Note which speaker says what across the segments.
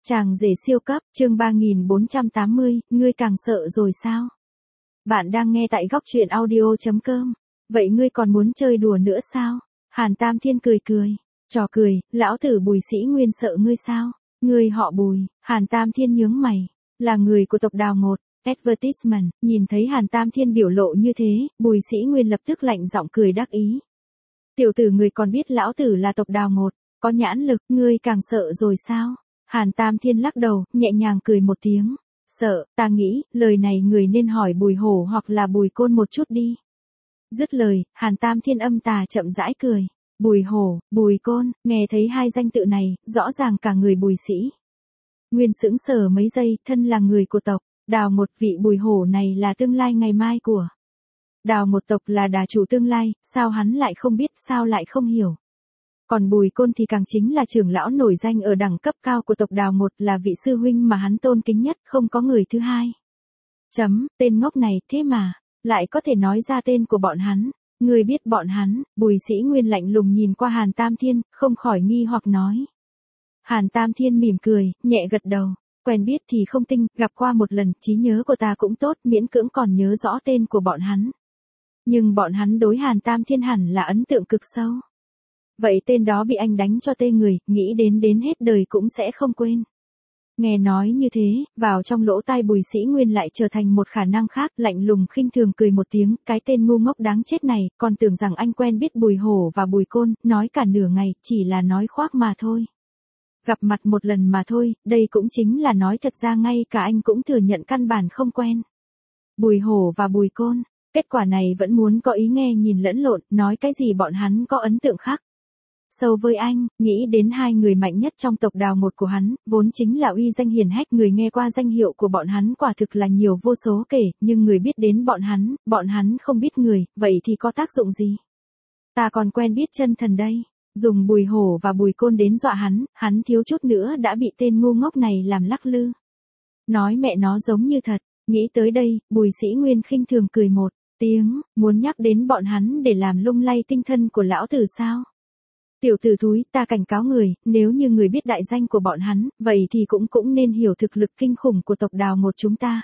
Speaker 1: Chàng rể siêu cấp, chương 3480, ngươi càng sợ rồi sao? Bạn đang nghe tại góc truyện audio.com. Vậy ngươi còn muốn chơi đùa nữa sao? Hàn Tam Thiên cười cười. Trò cười, lão tử Bùi Sĩ Nguyên sợ ngươi sao? Ngươi họ Bùi. Hàn Tam Thiên nhướng mày. Là người của tộc Đào Một. Advertisement, nhìn thấy Hàn Tam Thiên biểu lộ như thế, Bùi Sĩ Nguyên lập tức lạnh giọng cười đắc ý. Tiểu tử ngươi còn biết lão tử là tộc Đào Một, có nhãn lực, ngươi càng sợ rồi sao? Hàn Tam Thiên lắc đầu, nhẹ nhàng cười một tiếng. Sợ, ta nghĩ, lời này người nên hỏi Bùi Hổ hoặc là Bùi Côn một chút đi. Dứt lời, Hàn Tam Thiên âm tà chậm rãi cười. Bùi Hổ, Bùi Côn, nghe thấy hai danh tự này, rõ ràng cả người Bùi Sĩ Nguyên sững sờ mấy giây, thân là người của tộc Đào Một, vị Bùi Hổ này là tương lai ngày mai của Đào Một tộc, là đà chủ tương lai, sao hắn lại không biết, sao lại không hiểu. Còn Bùi Côn thì càng chính là trưởng lão nổi danh ở đẳng cấp cao của tộc Đào Một, là vị sư huynh mà hắn tôn kính nhất, không có người thứ hai. Tên ngốc này, thế mà lại có thể nói ra tên của bọn hắn. Người biết bọn hắn? Bùi Sĩ Nguyên lạnh lùng nhìn qua Hàn Tam Thiên, không khỏi nghi hoặc nói. Hàn Tam Thiên mỉm cười, nhẹ gật đầu. Quen biết thì không tinh, gặp qua một lần, trí nhớ của ta cũng tốt, miễn cưỡng còn nhớ rõ tên của bọn hắn. Nhưng bọn hắn đối Hàn Tam Thiên hẳn là ấn tượng cực sâu. Vậy tên đó bị anh đánh cho tê người, nghĩ đến hết đời cũng sẽ không quên. Nghe nói như thế, vào trong lỗ tai Bùi Sĩ Nguyên lại trở thành một khả năng khác, lạnh lùng khinh thường cười một tiếng, cái tên ngu ngốc đáng chết này, còn tưởng rằng anh quen biết Bùi Hổ và Bùi Côn, nói cả nửa ngày, chỉ là nói khoác mà thôi. Gặp mặt một lần mà thôi, đây cũng chính là nói thật ra ngay cả anh cũng thừa nhận căn bản không quen. Bùi Hổ và Bùi Côn, kết quả này vẫn muốn có ý nghe nhìn lẫn lộn, nói cái gì bọn hắn có ấn tượng khác sâu với anh, nghĩ đến hai người mạnh nhất trong tộc Đào Một của hắn, vốn chính là uy danh hiển hách, người nghe qua danh hiệu của bọn hắn quả thực là nhiều vô số kể, nhưng người biết đến bọn hắn không biết người, vậy thì có tác dụng gì? Ta còn quen biết chân thần đây, dùng Bùi Hổ và Bùi Côn đến dọa hắn thiếu chút nữa đã bị tên ngu ngốc này làm lắc lư. Nói mẹ nó giống như thật, nghĩ tới đây, Bùi Sĩ Nguyên khinh thường cười một tiếng, muốn nhắc đến bọn hắn để làm lung lay tinh thần của lão tử sao? Tiểu tử thúi, ta cảnh cáo người, nếu như người biết đại danh của bọn hắn, vậy thì cũng nên hiểu thực lực kinh khủng của tộc Đào Một chúng ta.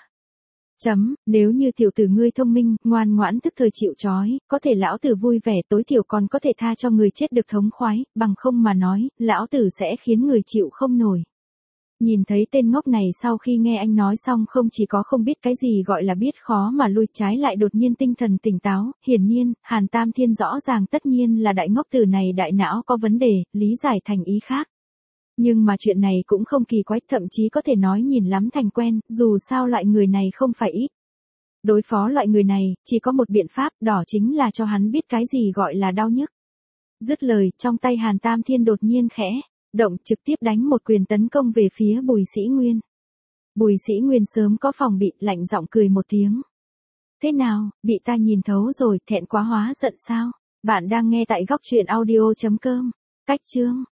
Speaker 1: Nếu như tiểu tử ngươi thông minh, ngoan ngoãn tức thời chịu trói, có thể lão tử vui vẻ, tối thiểu còn có thể tha cho người chết được thống khoái, bằng không mà nói, lão tử sẽ khiến người chịu không nổi. Nhìn thấy tên ngốc này sau khi nghe anh nói xong không chỉ có không biết cái gì gọi là biết khó mà lui, trái lại đột nhiên tinh thần tỉnh táo, hiển nhiên, Hàn Tam Thiên rõ ràng tất nhiên là đại ngốc tử này đại não có vấn đề, lý giải thành ý khác. Nhưng mà chuyện này cũng không kỳ quái, thậm chí có thể nói nhìn lắm thành quen, dù sao loại người này không phải ít. Đối phó loại người này, chỉ có một biện pháp, đó chính là cho hắn biết cái gì gọi là đau nhức. Dứt lời, trong tay Hàn Tam Thiên đột nhiên khẽ động, trực tiếp đánh một quyền tấn công về phía Bùi Sĩ Nguyên. Bùi Sĩ Nguyên sớm có phòng bị, lạnh giọng cười một tiếng. Thế nào, bị ta nhìn thấu rồi, thẹn quá hóa giận sao? Bạn đang nghe tại góc truyện audio.com. Cách chương